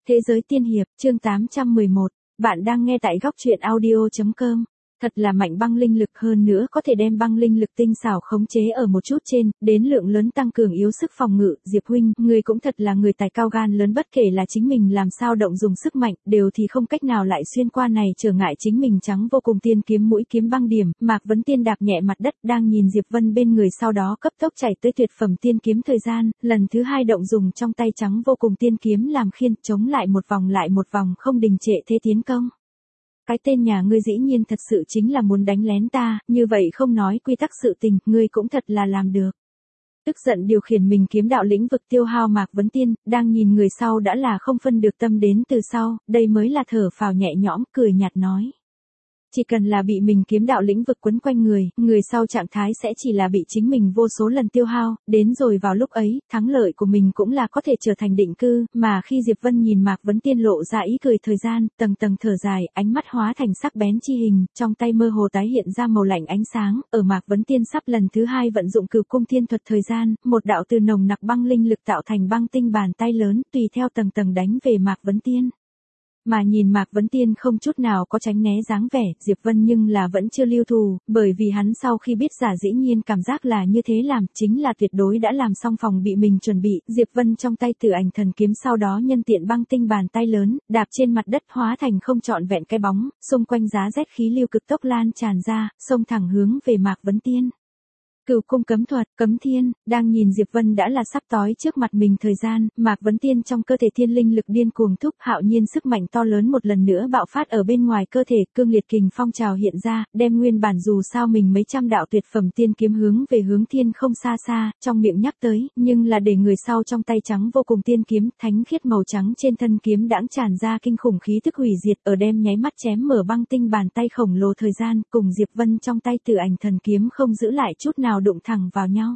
Thế giới tiên hiệp, chương 811, bạn đang nghe tại góc truyện audio.com. Thật là mạnh băng linh lực, hơn nữa có thể đem băng linh lực tinh xảo khống chế ở một chút trên, đến lượng lớn tăng cường yếu sức phòng ngự. Diệp huynh, ngươi cũng thật là người tài cao gan lớn, bất kể là chính mình làm sao động dùng sức mạnh, đều thì không cách nào lại xuyên qua này trở ngại chính mình. Trắng vô cùng tiên kiếm mũi kiếm băng điểm, Mạc Vấn Tiên đạp nhẹ mặt đất, đang nhìn Diệp Vân bên người, sau đó cấp tốc chạy tới tuyệt phẩm tiên kiếm thời gian, lần thứ hai động dùng trong tay trắng vô cùng tiên kiếm làm khiên, chống lại một vòng không đình trệ thế tiến công. Cái tên nhà ngươi dĩ nhiên thật sự chính là muốn đánh lén ta, như vậy không nói quy tắc sự tình, ngươi cũng thật là làm được. Tức giận điều khiển mình kiếm đạo lĩnh vực tiêu hao Mạc Vấn Tiên, đang nhìn người sau đã là không phân được tâm đến từ sau, đây mới là thở phào nhẹ nhõm, cười nhạt nói. Chỉ cần là bị mình kiếm đạo lĩnh vực quấn quanh người sau trạng thái sẽ chỉ là bị chính mình vô số lần tiêu hao, đến rồi vào lúc ấy, thắng lợi của mình cũng là có thể trở thành định cư, mà khi Diệp Vân nhìn Mạc Vấn Tiên lộ ra ý cười thời gian, tầng tầng thở dài, ánh mắt hóa thành sắc bén chi hình, trong tay mơ hồ tái hiện ra màu lạnh ánh sáng, ở Mạc Vấn Tiên sắp lần thứ hai vận dụng Cửu Cung Thiên Thuật thời gian, một đạo từ nồng nặc băng linh lực tạo thành băng tinh bàn tay lớn, tùy theo tầng tầng đánh về Mạc Vấn Tiên. Mà nhìn Mạc Vấn Tiên không chút nào có tránh né dáng vẻ, Diệp Vân nhưng là vẫn chưa lưu thù, bởi vì hắn sau khi biết giả dĩ nhiên cảm giác là như thế làm, chính là tuyệt đối đã làm xong phòng bị mình chuẩn bị. Diệp Vân trong tay Tử Ảnh Thần Kiếm, sau đó nhân tiện băng tinh bàn tay lớn, đạp trên mặt đất hóa thành không trọn vẹn cái bóng, xung quanh giá rét khí lưu cực tốc lan tràn ra, xông thẳng hướng về Mạc Vấn Tiên. Cửu cung cấm thuật, cấm thiên, đang nhìn Diệp Vân đã là sắp tói trước mặt mình thời gian, Mạc Vấn Tiên trong cơ thể thiên linh lực điên cuồng thúc, hạo nhiên sức mạnh to lớn một lần nữa bạo phát ở bên ngoài cơ thể, cương liệt kình phong trào hiện ra, đem nguyên bản dù sao mình mấy trăm đạo tuyệt phẩm tiên kiếm hướng về hướng thiên không xa, trong miệng nhắc tới, nhưng là để người sau trong tay trắng vô cùng tiên kiếm, thánh khiết màu trắng trên thân kiếm đãng tràn ra kinh khủng khí tức hủy diệt, ở đem nháy mắt chém mở băng tinh bàn tay khổng lồ thời gian, cùng Diệp Vân trong tay Tử Ảnh Thần Kiếm không giữ lại chút nào đụng thẳng vào nhau.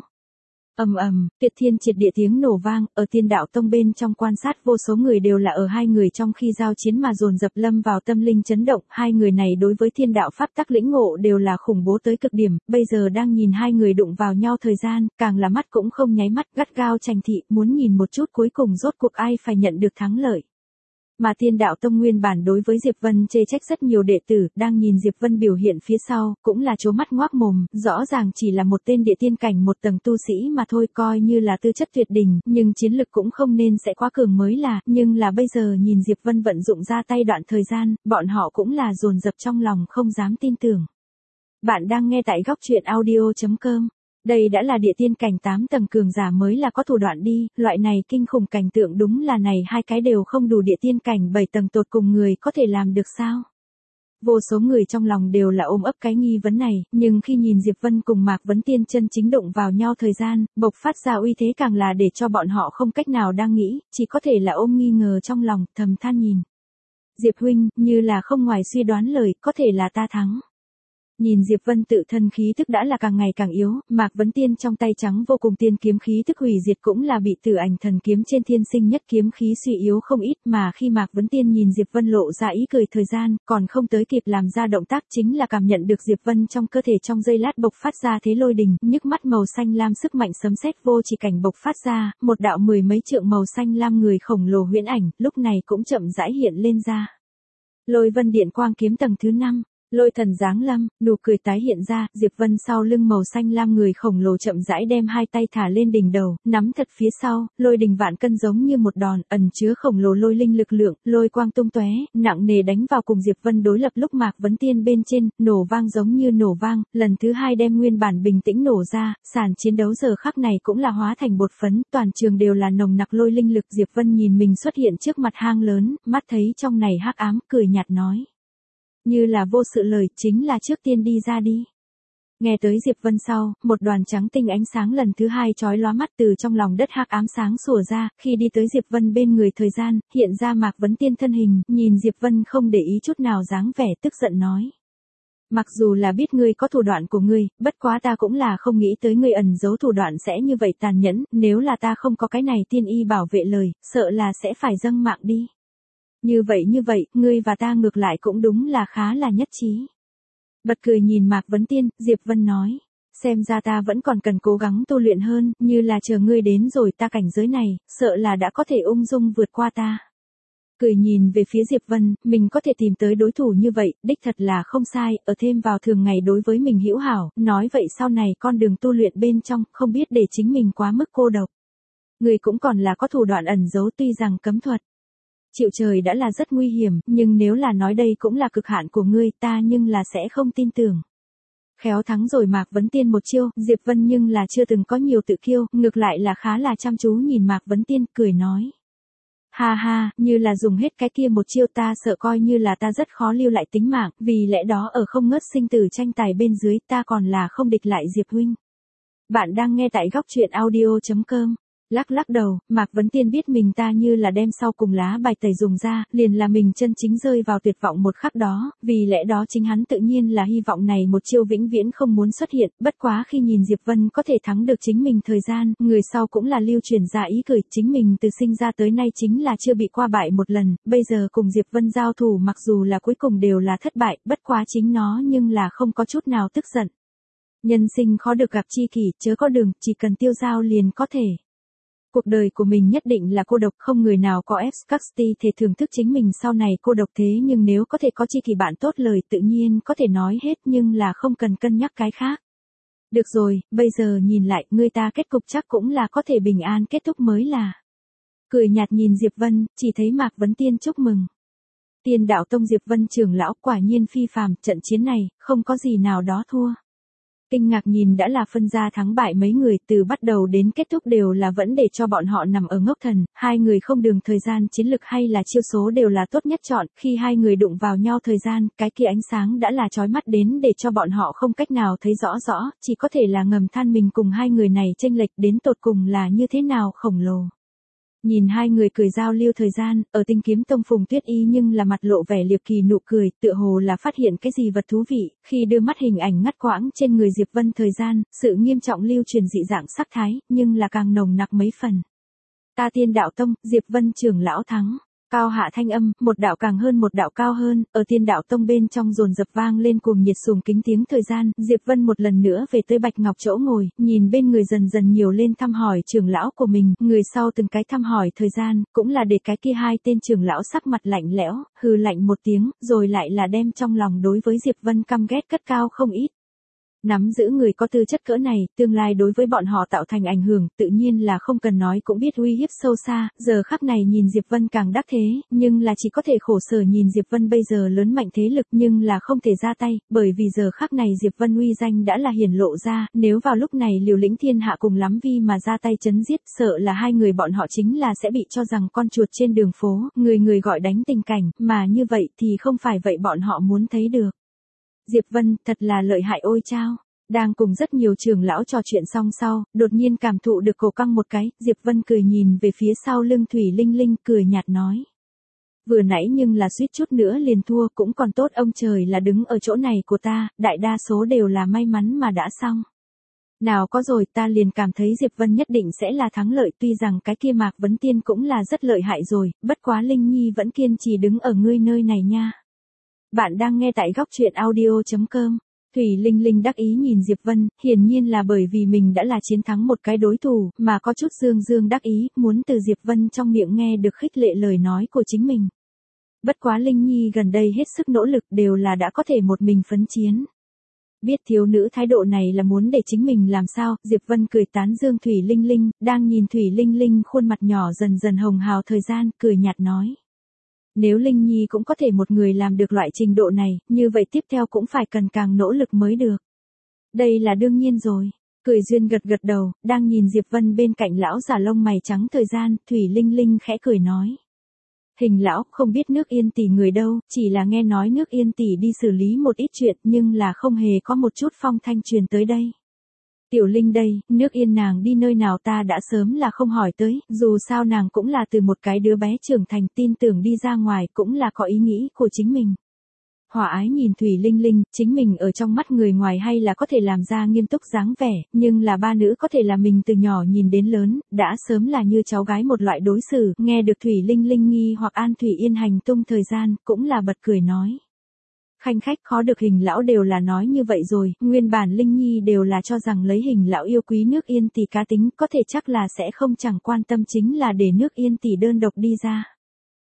Ầm ầm, tuyệt thiên triệt địa tiếng nổ vang, ở Tiên Đạo Tông bên trong quan sát vô số người đều là ở hai người trong khi giao chiến mà dồn dập lâm vào tâm linh chấn động, hai người này đối với thiên đạo pháp tắc lĩnh ngộ đều là khủng bố tới cực điểm, bây giờ đang nhìn hai người đụng vào nhau thời gian, càng là mắt cũng không nháy mắt, gắt gao chành thị, muốn nhìn một chút cuối cùng rốt cuộc ai phải nhận được thắng lợi. Mà Tiên Đạo Tông nguyên bản đối với Diệp Vân chê trách rất nhiều đệ tử, đang nhìn Diệp Vân biểu hiện phía sau, cũng là trố mắt ngoác mồm, rõ ràng chỉ là một tên địa tiên cảnh một tầng tu sĩ mà thôi, coi như là tư chất tuyệt đỉnh, nhưng chiến lực cũng không nên sẽ quá cường mới là, nhưng là bây giờ nhìn Diệp Vân vận dụng ra tay đoạn thời gian, bọn họ cũng là dồn dập trong lòng không dám tin tưởng. Bạn đang nghe tại góc truyện audio.com. Đây đã là địa tiên cảnh 8 tầng cường giả mới là có thủ đoạn đi, loại này kinh khủng cảnh tượng đúng là này hai cái đều không đủ địa tiên cảnh 7 tầng tột cùng người có thể làm được sao? Vô số người trong lòng đều là ôm ấp cái nghi vấn này, nhưng khi nhìn Diệp Vân cùng Mạc Vấn Tiên chân chính động vào nhau thời gian, bộc phát ra uy thế càng là để cho bọn họ không cách nào đang nghĩ, chỉ có thể là ôm nghi ngờ trong lòng, thầm than nhìn. Diệp huynh, như là không ngoài suy đoán lời, có thể là ta thắng. Nhìn Diệp Vân tự thân khí tức đã là càng ngày càng yếu, Mạc Vấn Tiên trong tay trắng vô cùng tiên kiếm khí tức hủy diệt cũng là bị Tử Ảnh Thần Kiếm trên thiên sinh nhất kiếm khí suy yếu không ít, mà khi Mạc Vấn Tiên nhìn Diệp Vân lộ ra ý cười thời gian, còn không tới kịp làm ra động tác chính là cảm nhận được Diệp Vân trong cơ thể trong giây lát bộc phát ra thế lôi đình, nhức mắt màu xanh lam sức mạnh sấm sét vô chỉ cảnh bộc phát ra, một đạo mười mấy trượng màu xanh lam người khổng lồ huyễn ảnh, lúc này cũng chậm rãi hiện lên ra. Lôi Vân Điện Quang kiếm tầng thứ 5. Lôi thần giáng lâm, nụ cười tái hiện ra, Diệp Vân sau lưng màu xanh lam người khổng lồ chậm rãi đem hai tay thả lên đỉnh đầu, nắm thật phía sau, lôi đình vạn cân giống như một đòn, ẩn chứa khổng lồ lôi linh lực lượng, lôi quang tung tóe, nặng nề đánh vào cùng Diệp Vân đối lập lúc Mạc Vấn Tiên bên trên, nổ vang giống như nổ vang, lần thứ hai đem nguyên bản bình tĩnh nổ ra, sàn chiến đấu giờ khắc này cũng là hóa thành bột phấn, toàn trường đều là nồng nặc lôi linh lực. Diệp Vân nhìn mình xuất hiện trước mặt hang lớn, mắt thấy trong này hắc ám, cười nhạt nói. Như là vô sự lời, chính là trước tiên đi ra đi. Nghe tới Diệp Vân sau, một đoàn trắng tinh ánh sáng lần thứ hai chói lóa mắt từ trong lòng đất hắc ám sáng sủa ra, khi đi tới Diệp Vân bên người thời gian, hiện ra Mạc Vấn Tiên thân hình, nhìn Diệp Vân không để ý chút nào dáng vẻ tức giận nói. Mặc dù là biết ngươi có thủ đoạn của ngươi, bất quá ta cũng là không nghĩ tới ngươi ẩn giấu thủ đoạn sẽ như vậy tàn nhẫn, nếu là ta không có cái này tiên y bảo vệ lời, sợ là sẽ phải dâng mạng đi. Như vậy, ngươi và ta ngược lại cũng đúng là khá là nhất trí. Bật cười nhìn Mạc Vấn Tiên, Diệp Vân nói. Xem ra ta vẫn còn cần cố gắng tu luyện hơn, như là chờ ngươi đến rồi ta cảnh giới này, sợ là đã có thể ung dung vượt qua ta. Cười nhìn về phía Diệp Vân, mình có thể tìm tới đối thủ như vậy, đích thật là không sai, ở thêm vào thường ngày đối với mình hữu hảo, nói vậy sau này con đường tu luyện bên trong, không biết để chính mình quá mức cô độc. Người cũng còn là có thủ đoạn ẩn giấu tuy rằng cấm thuật. Chịu trời đã là rất nguy hiểm, nhưng nếu là nói đây cũng là cực hạn của ngươi ta nhưng là sẽ không tin tưởng. Khéo thắng rồi Mạc Vấn Tiên một chiêu, Diệp Vân nhưng là chưa từng có nhiều tự kiêu, ngược lại là khá là chăm chú nhìn Mạc Vấn Tiên, cười nói. Ha ha, như là dùng hết cái kia một chiêu ta sợ coi như là ta rất khó lưu lại tính mạng, vì lẽ đó ở không ngớt sinh tử tranh tài bên dưới ta còn là không địch lại Diệp huynh. Bạn đang nghe tại góc truyện audio.com. Lắc lắc đầu, Mạc Vấn Tiên biết mình ta như là đem sau cùng lá bài tẩy dùng ra, liền là mình chân chính rơi vào tuyệt vọng một khắc đó, vì lẽ đó chính hắn tự nhiên là hy vọng này một chiêu vĩnh viễn không muốn xuất hiện, bất quá khi nhìn Diệp Vân có thể thắng được chính mình thời gian, người sau cũng là lưu truyền ra ý cười, chính mình từ sinh ra tới nay chính là chưa bị qua bại một lần, bây giờ cùng Diệp Vân giao thủ mặc dù là cuối cùng đều là thất bại, bất quá chính nó nhưng là không có chút nào tức giận. Nhân sinh khó được gặp chi kỷ, chớ có đường, chỉ cần tiêu dao liền có thể. Cuộc đời của mình nhất định là cô độc, không người nào có ép Scotty thể thưởng thức chính mình sau này cô độc thế nhưng nếu có thể có chi kỷ bạn tốt lời tự nhiên có thể nói hết nhưng là không cần cân nhắc cái khác. Được rồi, bây giờ nhìn lại, người ta kết cục chắc cũng là có thể bình an kết thúc mới là. Cười nhạt nhìn Diệp Vân, chỉ thấy Mạc Vấn Tiên chúc mừng. Tiên đạo tông Diệp Vân trưởng lão quả nhiên phi phàm, trận chiến này, không có gì nào đó thua. Kinh ngạc nhìn đã là phân ra thắng bại mấy người, từ bắt đầu đến kết thúc đều là vẫn để cho bọn họ nằm ở ngốc thần, hai người không đường thời gian chiến lực hay là chiêu số đều là tốt nhất chọn, khi hai người đụng vào nhau thời gian, cái kia ánh sáng đã là chói mắt đến để cho bọn họ không cách nào thấy rõ rõ, chỉ có thể là ngầm than mình cùng hai người này chênh lệch đến tột cùng là như thế nào khổng lồ. Nhìn hai người cười giao lưu thời gian, ở Tinh Kiếm Tông Phùng Tuyết Y nhưng là mặt lộ vẻ liệp kỳ nụ cười, tựa hồ là phát hiện cái gì vật thú vị, khi đưa mắt hình ảnh ngắt quãng trên người Diệp Vân thời gian, sự nghiêm trọng lưu truyền dị dạng sắc thái, nhưng là càng nồng nặc mấy phần. Ta Tiên đạo tông, Diệp Vân trưởng lão thắng. Cao hạ thanh âm, một đạo càng hơn một đạo cao hơn, ở Tiên đạo tông bên trong dồn dập vang lên cuồng nhiệt sùng kính tiếng thời gian, Diệp Vân một lần nữa về tới Bạch Ngọc chỗ ngồi, nhìn bên người dần dần nhiều lên thăm hỏi trưởng lão của mình, người sau từng cái thăm hỏi thời gian, cũng là để cái kia hai tên trưởng lão sắc mặt lạnh lẽo, hừ lạnh một tiếng, rồi lại là đem trong lòng đối với Diệp Vân căm ghét cất cao không ít. Nắm giữ người có tư chất cỡ này, tương lai đối với bọn họ tạo thành ảnh hưởng, tự nhiên là không cần nói cũng biết uy hiếp sâu xa, giờ khắc này nhìn Diệp Vân càng đắc thế, nhưng là chỉ có thể khổ sở nhìn Diệp Vân bây giờ lớn mạnh thế lực nhưng là không thể ra tay, bởi vì giờ khắc này Diệp Vân uy danh đã là hiển lộ ra, nếu vào lúc này liều lĩnh thiên hạ cùng lắm vi mà ra tay chấn giết, sợ là hai người bọn họ chính là sẽ bị cho rằng con chuột trên đường phố, người người gọi đánh tình cảnh, mà như vậy thì không phải vậy bọn họ muốn thấy được. Diệp Vân, thật là lợi hại ôi chao. Đang cùng rất nhiều trưởng lão trò chuyện xong sau, đột nhiên cảm thụ được cổ căng một cái, Diệp Vân cười nhìn về phía sau lưng Thủy Linh Linh, cười nhạt nói. Vừa nãy nhưng là suýt chút nữa liền thua, cũng còn tốt ông trời là đứng ở chỗ này của ta, đại đa số đều là may mắn mà đã xong. Nào có rồi, ta liền cảm thấy Diệp Vân nhất định sẽ là thắng lợi, tuy rằng cái kia Mạc Vấn Tiên cũng là rất lợi hại rồi, bất quá Linh Nhi vẫn kiên trì đứng ở ngươi nơi này nha. Bạn đang nghe tại góc truyện audio.com. Thủy Linh Linh đắc ý nhìn Diệp Vân, hiển nhiên là bởi vì mình đã là chiến thắng một cái đối thủ, mà có chút dương đắc ý, muốn từ Diệp Vân trong miệng nghe được khích lệ lời nói của chính mình. Bất quá Linh Nhi gần đây hết sức nỗ lực đều là đã có thể một mình phấn chiến. Biết thiếu nữ thái độ này là muốn để chính mình làm sao, Diệp Vân cười tán dương Thủy Linh Linh, đang nhìn Thủy Linh Linh khuôn mặt nhỏ dần dần hồng hào thời gian, cười nhạt nói. Nếu Linh Nhi cũng có thể một người làm được loại trình độ này, như vậy tiếp theo cũng phải cần càng nỗ lực mới được. Đây là đương nhiên rồi. Cười duyên gật đầu, đang nhìn Diệp Vân bên cạnh lão già lông mày trắng thời gian, Thủy Linh Linh khẽ cười nói. Hình lão không biết nước Yên Tỷ người đâu, chỉ là nghe nói nước Yên Tỷ đi xử lý một ít chuyện nhưng là không hề có một chút phong thanh truyền tới đây. Tiểu Linh đây, nước Yên nàng đi nơi nào ta đã sớm là không hỏi tới, dù sao nàng cũng là từ một cái đứa bé trưởng thành tin tưởng đi ra ngoài cũng là có ý nghĩ của chính mình. Hòa ái nhìn Thủy Linh Linh, chính mình ở trong mắt người ngoài hay là có thể làm ra nghiêm túc dáng vẻ, nhưng là ba nữ có thể là mình từ nhỏ nhìn đến lớn, đã sớm là như cháu gái một loại đối xử, nghe được Thủy Linh Linh nghi hoặc An Thủy Yên hành tung thời gian, cũng là bật cười nói. Khanh khách khó được Hình lão đều là nói như vậy rồi, nguyên bản Linh Nhi đều là cho rằng lấy Hình lão yêu quý nước Yên Tỷ cá tính, có thể chắc là sẽ không chẳng quan tâm chính là để nước Yên Tỷ đơn độc đi ra.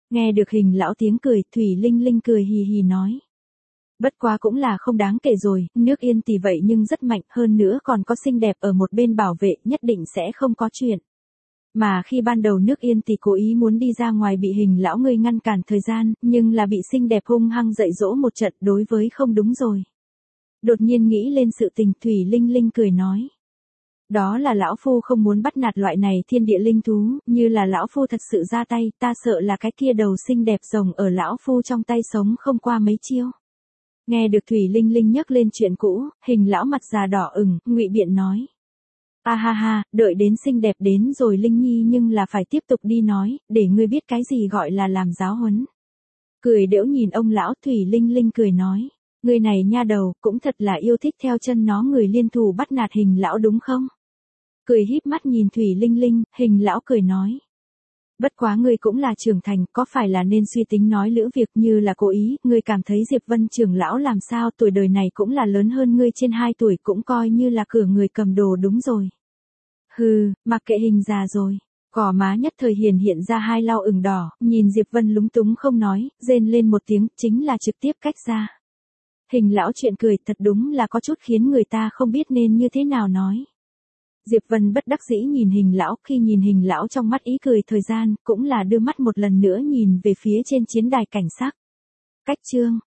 Nghe được Hình lão tiếng cười, Thủy Linh Linh cười hì hì nói. Bất quá cũng là không đáng kể rồi, nước Yên tỷ vậy nhưng rất mạnh, hơn nữa còn có xinh đẹp ở một bên bảo vệ, nhất định sẽ không có chuyện. Mà khi ban đầu nước Yên tỷ cố ý muốn đi ra ngoài bị Hình lão ngươi ngăn cản thời gian, nhưng là bị xinh đẹp hung hăng dạy dỗ một trận, đối với không đúng rồi. Đột nhiên nghĩ lên sự tình, Thủy Linh Linh cười nói. Đó là lão phu không muốn bắt nạt loại này thiên địa linh thú, như là lão phu thật sự ra tay, ta sợ là cái kia đầu xinh đẹp rồng ở lão phu trong tay sống không qua mấy chiêu. Nghe được Thủy Linh Linh nhắc lên chuyện cũ, Hình lão mặt già đỏ ửng, ngụy biện nói. A ha ha, đợi đến xinh đẹp đến rồi Linh Nhi nhưng là phải tiếp tục đi nói, để ngươi biết cái gì gọi là làm giáo huấn. Cười đễu nhìn ông lão, Thủy Linh Linh cười nói. Người này nha đầu, cũng thật là yêu thích theo chân nó người liên thủ bắt nạt Hình lão đúng không? Cười híp mắt nhìn Thủy Linh Linh, Hình lão cười nói. Bất quá ngươi cũng là trưởng thành, có phải là nên suy tính nói lữ việc như là cố ý, ngươi cảm thấy Diệp Vân trưởng lão làm sao, tuổi đời này cũng là lớn hơn ngươi trên 2 tuổi, cũng coi như là cửa người cầm đồ đúng rồi. Hừ, mặc kệ Hình già rồi. Gò má nhất thời hiện ra 2 lau ửng đỏ, nhìn Diệp Vân lúng túng không nói, rên lên một tiếng, chính là trực tiếp cách ra. Hình lão chuyện cười thật đúng là có chút khiến người ta không biết nên như thế nào nói. Diệp Vân bất đắc dĩ nhìn Hình lão, khi nhìn Hình lão trong mắt ý cười thời gian, cũng là đưa mắt một lần nữa nhìn về phía trên chiến đài cảnh sắc. Cách chương